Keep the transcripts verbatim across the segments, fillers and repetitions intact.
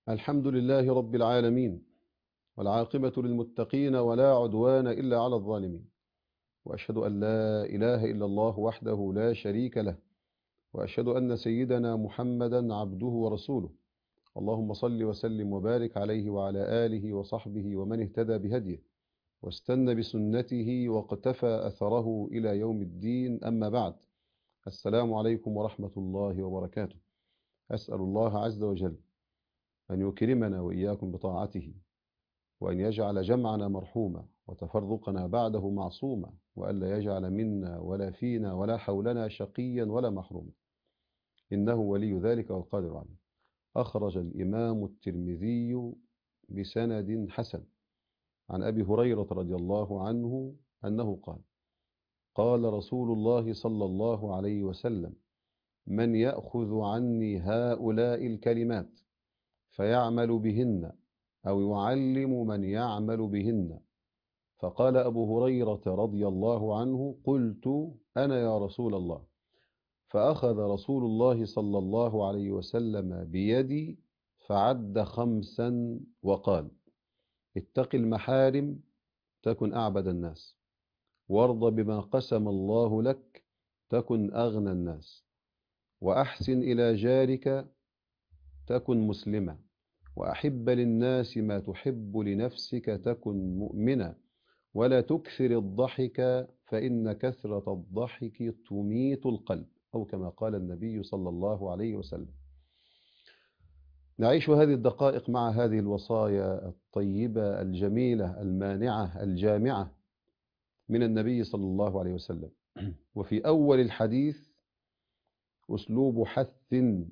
الحمد لله رب العالمين، والعاقبة للمتقين ولا عدوان إلا على الظالمين. وأشهد أن لا إله إلا الله وحده لا شريك له، وأشهد أن سيدنا محمدا عبده ورسوله. اللهم صل وسلم وبارك عليه وعلى آله وصحبه ومن اهتدى بهديه واستنى بسنته واقتفى أثره إلى يوم الدين. أما بعد، السلام عليكم ورحمة الله وبركاته. أسأل الله عز وجل أن يكرمنا وإياكم بطاعته، وأن يجعل جمعنا مرحوما وتفرقنا بعده معصوما، وألا يجعل منا ولا فينا ولا حولنا شقيا ولا محروما، إنه ولي ذلك والقادر عليه. أخرج الإمام الترمذي بسند حسن عن أبي هريرة رضي الله عنه أنه قال: قال رسول الله صلى الله عليه وسلم: من يأخذ عني هؤلاء الكلمات فيعمل بهن أو يعلم من يعمل بهن. فقال أبو هريرة رضي الله عنه: قلت أنا يا رسول الله. فأخذ رسول الله صلى الله عليه وسلم بيدي فعد خمسا وقال: اتق المحارم تكن أعبد الناس، وارض بما قسم الله لك تكن أغنى الناس، وأحسن إلى جارك تكن مسلما، وأحب للناس ما تحب لنفسك تكن مؤمنا، ولا تكثر الضحك فإن كثرة الضحك تميت القلب، أو كما قال النبي صلى الله عليه وسلم. نعيش هذه الدقائق مع هذه الوصايا الطيبة الجميلة المانعة الجامعة من النبي صلى الله عليه وسلم. وفي أول الحديث أسلوب حث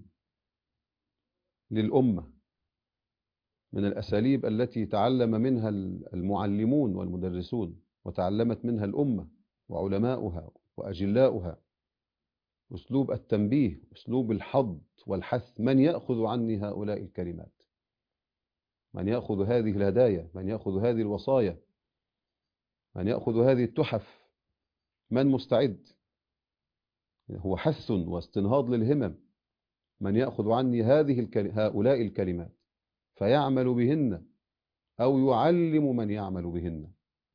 للأمة من الأساليب التي تعلم منها المعلمون والمدرسون، وتعلمت منها الأمة وعلماؤها وأجلاؤها، أسلوب التنبيه، أسلوب الحض والحث. من يأخذ عني هؤلاء الكلمات؟ من يأخذ هذه الهدايا؟ من يأخذ هذه الوصايا؟ من يأخذ هذه التحف؟ من مستعد؟ هو حث واستنهاض للهمم. من يأخذ عني هذه الكل... هؤلاء الكلمات فيعمل بهن أو يعلم من يعمل بهن.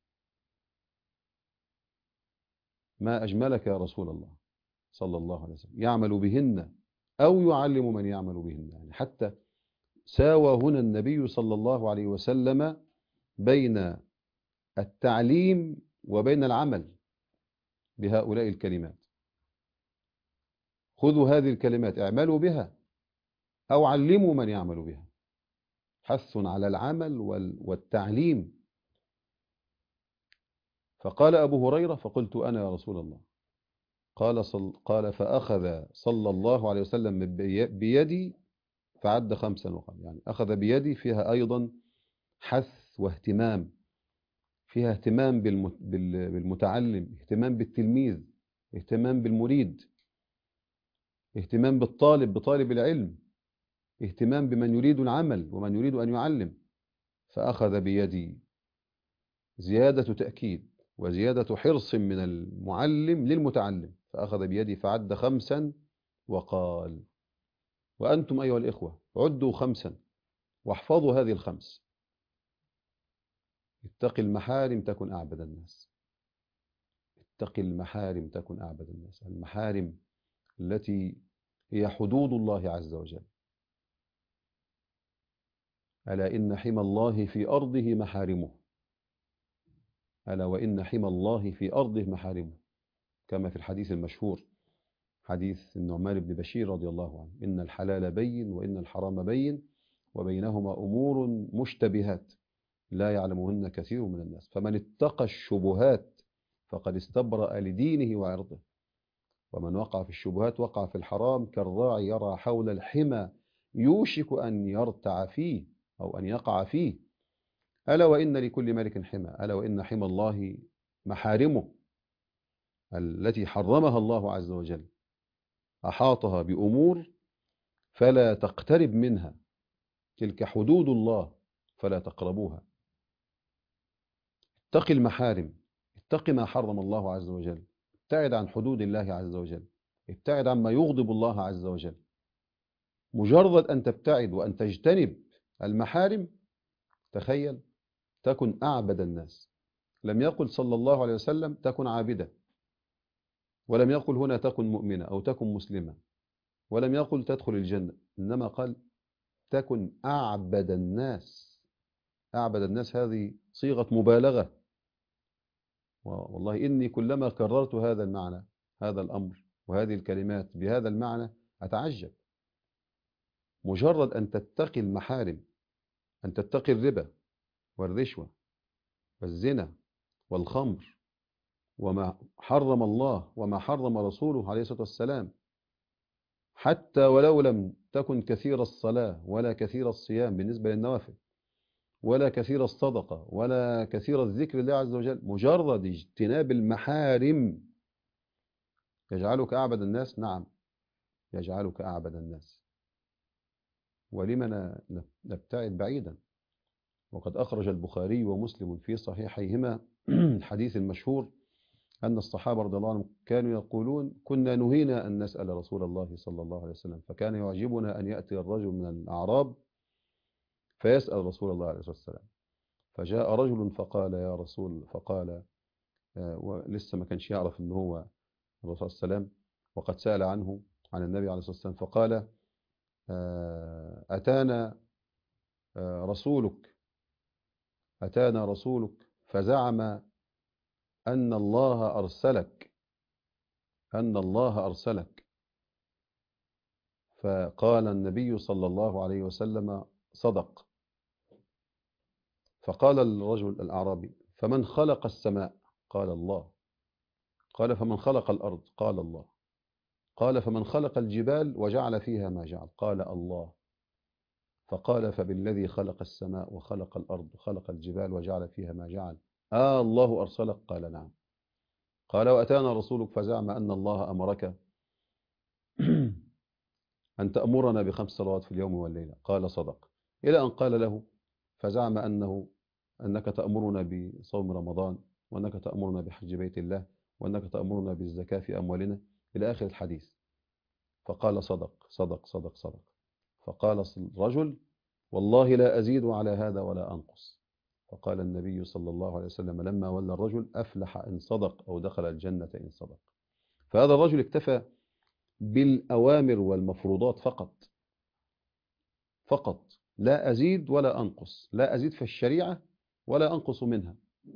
ما أجملك يا رسول الله صلى الله عليه وسلم، يعمل بهن أو يعلم من يعمل بهن. يعني حتى ساوى هنا النبي صلى الله عليه وسلم بين التعليم وبين العمل بهؤلاء الكلمات. خذوا هذه الكلمات اعملوا بها أو علموا من يعمل بها. حث على العمل والتعليم. فقال أبو هريرة: فقلت أنا يا رسول الله. قال صل قال فأخذ صلى الله عليه وسلم بيدي فعد خمسا وقال، يعني أخذ بيدي فيها أيضا حث واهتمام، فيها اهتمام بالمتعلم، اهتمام بالتلميذ، اهتمام بالمريد، اهتمام بالطالب بطالب العلم، اهتمام بمن يريد العمل ومن يريد أن يعلم. فأخذ بيدي، زيادة تأكيد وزيادة حرص من المعلم للمتعلم. فأخذ بيدي فعد خمسا وقال: وأنتم أيها الإخوة عدوا خمسا واحفظوا هذه الخمس. اتق المحارم تكن أعبد الناس. اتق المحارم تكن أعبد الناس. المحارم التي هي حدود الله عز وجل. ألا إن حمى الله في أرضه محارمه. ألا وإن حمى الله في أرضه محارمه، كما في الحديث المشهور حديث النعمان بن بشير رضي الله عنه: إن الحلال بين وإن الحرام بين وبينهما أمور مشتبهات لا يعلمهن كثير من الناس، فمن اتقى الشبهات فقد استبرأ لدينه وعرضه، ومن وقع في الشبهات وقع في الحرام كالراعي يرعى حول الحمى يوشك أن يرتع فيه أو أن يقع فيه. ألا وإن لكل ملك حمى، ألا وإن حمى الله محارمه التي حرمها الله عز وجل، أحاطها بأمور فلا تقترب منها، تلك حدود الله فلا تقربوها. اتق المحارم، اتق ما حرم الله عز وجل، ابتعد عن حدود الله عز وجل، ابتعد عما يغضب الله عز وجل. مجرد أن تبتعد وأن تجتنب المحارم تخيل تكن أعبد الناس. لم يقل صلى الله عليه وسلم تكن عابدة، ولم يقل هنا تكن مؤمنة أو تكن مسلمة، ولم يقل تدخل الجنة، إنما قال تكن أعبد الناس. أعبد الناس هذه صيغة مبالغة، والله إني كلما كررت هذا المعنى، هذا الأمر وهذه الكلمات بهذا المعنى أتعجب. مجرد أن تتقي المحارم، أن تتقي الربا والرشوة والزنا والخمر وما حرم الله وما حرم رسوله عليه الصلاة والسلام، حتى ولو لم تكن كثير الصلاة ولا كثير الصيام بالنسبة للنوافل ولا كثير الصدقة ولا كثير الذكر لله عز وجل، مجرد اجتناب المحارم يجعلك أعبد الناس. نعم، يجعلك أعبد الناس. ولمن نبتعد بعيدا؟ وقد أخرج البخاري ومسلم في صحيحيهما الحديث المشهور أن الصحابة رضي الله عنهم كانوا يقولون كنا نهينا أن نسأل رسول الله صلى الله عليه وسلم، فكان يعجبنا أن يأتي الرجل من الأعراب فيسأل رسول الله عليه الصلاة والسلام. فجاء رجل فقال يا رسول، فقال آه ولسه ما كانش يعرف أنه هو الرسول صلى الله عليه وسلم، وقد سأل عنه عن النبي عليه الصلاة والسلام، فقال آه أتانا آه رسولك أتانا رسولك فزعم أن الله أرسلك أن الله أرسلك فقال النبي صلى الله عليه وسلم صدق. فقال الرجل الأعرابي فمن خلق السماء؟ قال الله. قال فمن خلق الأرض؟ قال الله. قال فمن خلق الجبال وجعل فيها ما جعل؟ قال الله. فقال فبالذي خلق السماء وخلق الأرض وخلق الجبال وجعل فيها ما جعل آه الله أرسلك؟ قال نعم. قال وأتانا رسولك فزعم أن الله أمرك أن تأمرنا بخمس صلوات في اليوم والليلة؟ قال صدق. إلى أن قال له فزعم أنه أنك تأمرنا بصوم رمضان، وأنك تأمرنا بحج بيت الله، وأنك تأمرنا بالزكاة في أموالنا، إلى آخر الحديث. فقال صدق صدق صدق صدق. فقال الرجل والله لا أزيد على هذا ولا أنقص. فقال النبي صلى الله عليه وسلم لما ولى الرجل أفلح إن صدق أو دخل الجنة إن صدق. فهذا الرجل اكتفى بالأوامر والمفروضات فقط فقط، لا أزيد ولا أنقص، لا أزيد في الشريعة ولا أنقص منها،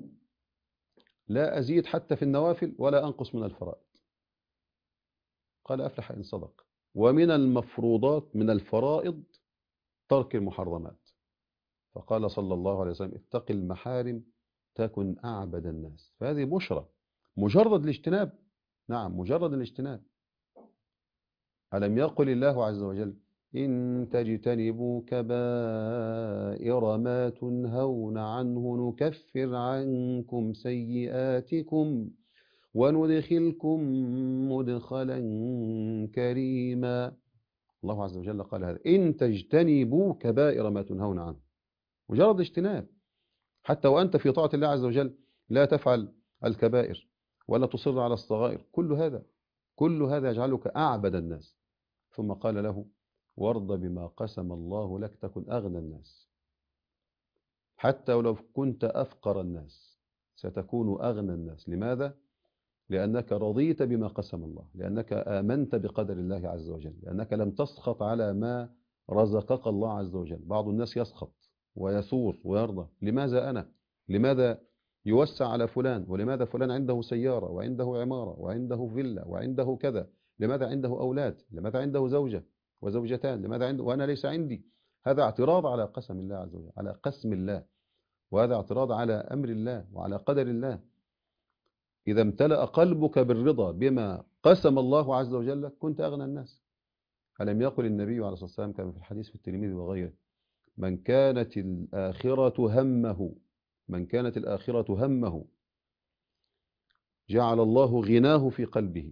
لا أزيد حتى في النوافل ولا أنقص من الفرائض. قال أفلح إن صدق. ومن المفروضات من الفرائض ترك المحرمات. فقال صلى الله عليه وسلم اتق المحارم تكن أعبد الناس. فهذه بشرى، مجرد الاجتناب. نعم، مجرد الاجتناب. ألم يقل الله عز وجل إن تجتنبوا كبائر ما تنهون عنه نكفر عنكم سيئاتكم وندخلكم مدخلا كريما. الله عز وجل قال هذا إن تجتنبوا كبائر ما تنهون عنه، مجرد اجتناب. حتى وأنت في طاعة الله عز وجل لا تفعل الكبائر ولا تصر على الصغائر، كل هذا كل هذا يجعلك أعبد الناس. ثم قال له وارض بما قسم الله لك تكن أغنى الناس. حتى ولو كنت أفقر الناس ستكون أغنى الناس. لماذا؟ لأنك رضيت بما قسم الله، لأنك آمنت بقدر الله عز وجل، لأنك لم تسخط على ما رزقك الله عز وجل. بعض الناس يسخط ويثور ويرضى، لماذا أنا؟ لماذا يوسع على فلان؟ ولماذا فلان عنده سيارة وعنده عمارة وعنده فيلا وعنده كذا؟ لماذا عنده أولاد؟ لماذا عنده زوجة وزوجتان؟ لماذا عنده وأنا ليس عندي؟ هذا اعتراض على قسم الله عز وجل، على قسم الله، وهذا اعتراض على أمر الله وعلى قدر الله. إذا امتلأ قلبك بالرضا بما قسم الله عز وجل كنت أغنى الناس. ألم يقل النبي عليه الصلاة والسلام كما في الحديث في الترمذي وغيره من كانت الآخرة همه من كانت الآخرة همه جعل الله غناه في قلبه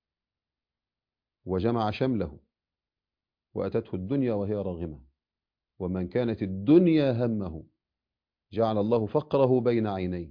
وجمع شمله وأتته الدنيا وهي راغمة. ومن كانت الدنيا همه جعل الله فقره بين عينيه،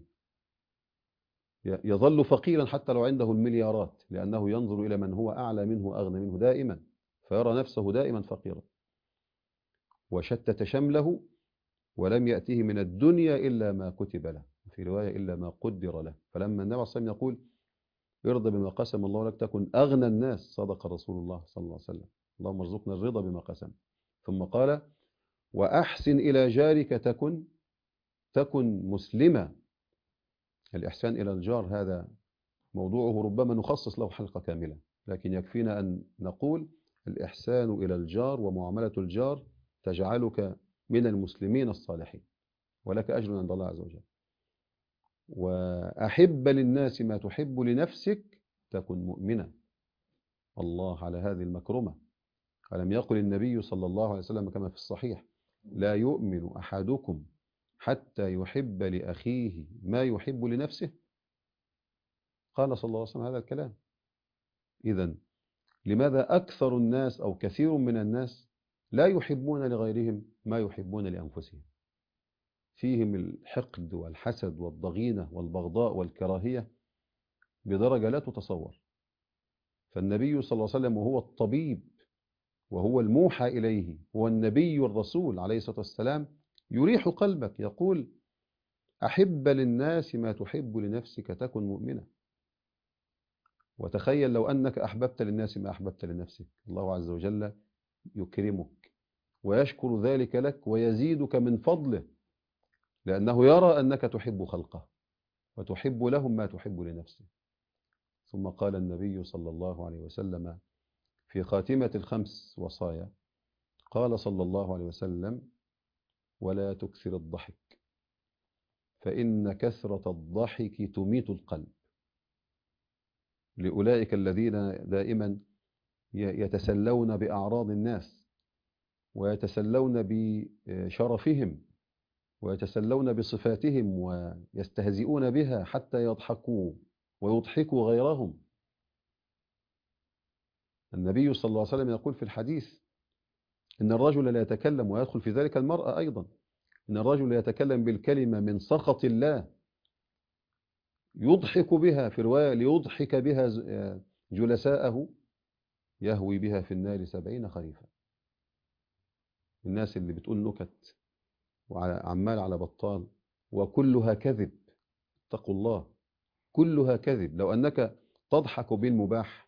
يظل فقيرا حتى لو عنده المليارات، لأنه ينظر إلى من هو أعلى منه أغنى منه دائما، فيرى نفسه دائما فقيرا. وشتت شمله ولم يأته من الدنيا إلا ما كتب له، في رواية إلا ما قدر له. فلما النبي عليه الصلاة والسلام يقول ارضى بما قسم الله لك تكن أغنى الناس، صدق رسول الله صلى الله عليه وسلم. اللهم ارزقنا الرضا بما قسم. ثم قال وأحسن إلى جارك تكن تكن مسلما. الإحسان إلى الجار هذا موضوعه ربما نخصص له حلقة كاملة، لكن يكفينا أن نقول الإحسان إلى الجار ومعاملة الجار تجعلك من المسلمين الصالحين، ولك أجر عند الله عز وجل. وأحب للناس ما تحب لنفسك تكن مؤمنا. الله على هذه المكرمة. ألم يقل النبي صلى الله عليه وسلم كما في الصحيح لا يؤمن أحدكم حتى يحب لأخيه ما يحب لنفسه؟ قال صلى الله عليه وسلم هذا الكلام. إذن لماذا أكثر الناس أو كثير من الناس لا يحبون لغيرهم ما يحبون لأنفسهم؟ فيهم الحقد والحسد والضغينة والبغضاء والكراهية بدرجة لا تتصور. فالنبي صلى الله عليه وسلم وهو الطبيب وهو الموحى إليه، هو النبي الرسول عليه الصلاة والسلام، يريح قلبك، يقول أحب للناس ما تحب لنفسك تكن مؤمنا. وتخيل لو أنك أحببت للناس ما أحببت لنفسك، الله عز وجل يكرمك ويشكر ذلك لك ويزيدك من فضله، لأنه يرى أنك تحب خلقه وتحب لهم ما تحب لنفسك. ثم قال النبي صلى الله عليه وسلم في خاتمة الخمس وصايا، قال صلى الله عليه وسلم ولا تكثر الضحك فإن كثرة الضحك تميت القلب. لأولئك الذين دائما يتسلون بأعراض الناس ويتسلون بشرفهم ويتسلون بصفاتهم ويستهزئون بها حتى يضحكوا ويضحكوا غيرهم. النبي صلى الله عليه وسلم يقول في الحديث إن الرجل لا يتكلم، ويدخل في ذلك المرأة أيضا، إن الرجل يتكلم بالكلمة من سخط الله يضحك بها، في رواية ليضحك بها جلساءه يهوي بها في النار سبعين خريفا. الناس اللي بتقول نكت وعمال على بطال وكلها كذب، اتقوا الله، كلها كذب. لو أنك تضحك بالمباح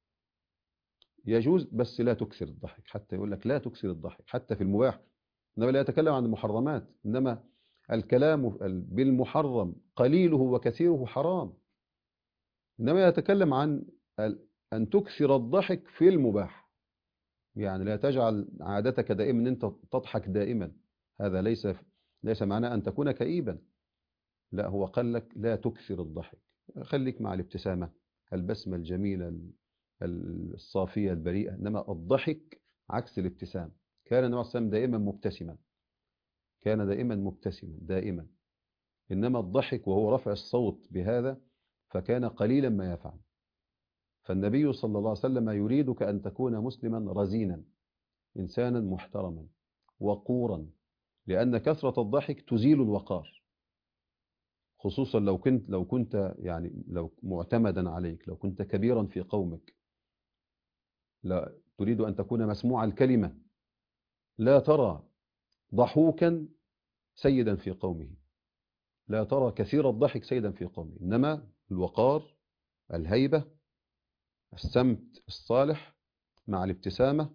يجوز، بس لا تكثر الضحك، حتى يقول لك لا تكثر الضحك حتى في المباح. إنما لا يتكلم عن المحرمات، إنما الكلام بالمحرم قليله وكثيره حرام. إنما يتكلم عن أن تكثر الضحك في المباح، يعني لا تجعل عادتك دائما أن أنت تضحك دائما. هذا ليس ليس معناه أن تكون كئيبا، لا، هو قال لك لا تكثر الضحك، خليك مع الابتسامة البسمة الجميلة الصافية البريئة. إنما الضحك عكس الابتسام. كان النبي صلى الله عليه وسلم دائما مبتسما، كان دائما مبتسما دائما. إنما الضحك وهو رفع الصوت بهذا فكان قليلا ما يفعل. فالنبي صلى الله عليه وسلم يريدك أن تكون مسلما رزينا، إنسانا محترما وقورا، لأن كثرة الضحك تزيل الوقار، خصوصا لو كنت لو كنت يعني لو معتمدا عليك، لو كنت كبيرا في قومك، لا تريد أن تكون مسموع الكلمة، لا ترى ضحوكا سيدا في قومه، لا ترى كثير الضحك سيدا في قومه، إنما الوقار، الهيبة، السمت الصالح مع الابتسامة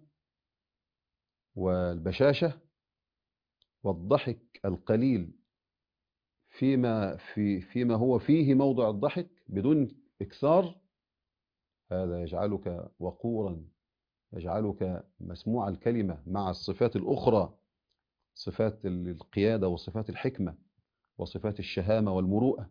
والبشاشة والضحك القليل فيما في فيما هو فيه موضع الضحك بدون إكثار، هذا يجعلك وقورا، يجعلك مسموع الكلمة مع الصفات الأخرى، صفات القيادة وصفات الحكمة وصفات الشهامة والمروءة.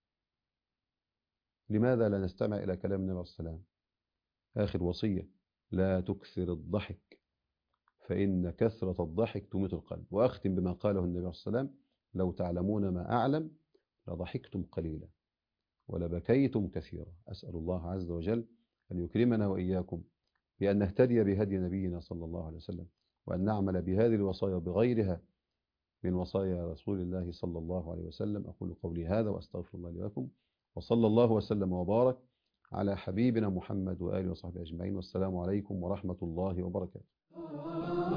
لماذا لا نستمع إلى كلام النبي صلى الله عليه وسلم؟ آخر وصية لا تكثر الضحك فإن كثرة الضحك تميت القلب. وأختم بما قاله النبي صلى الله عليه وسلم لو تعلمون ما أعلم لضحكتم قليلا ولبكيتم كثيرا. أسأل الله عز وجل أن يكرمنا وإياكم بأن نهتدي بهدي نبينا صلى الله عليه وسلم، وأن نعمل بهذه الوصايا وبغيرها من وصايا رسول الله صلى الله عليه وسلم. أقول قولي هذا وأستغفر الله لي ولكم، وصلى الله وسلم وبارك على حبيبنا محمد وآله وصحبه أجمعين، والسلام عليكم ورحمة الله وبركاته.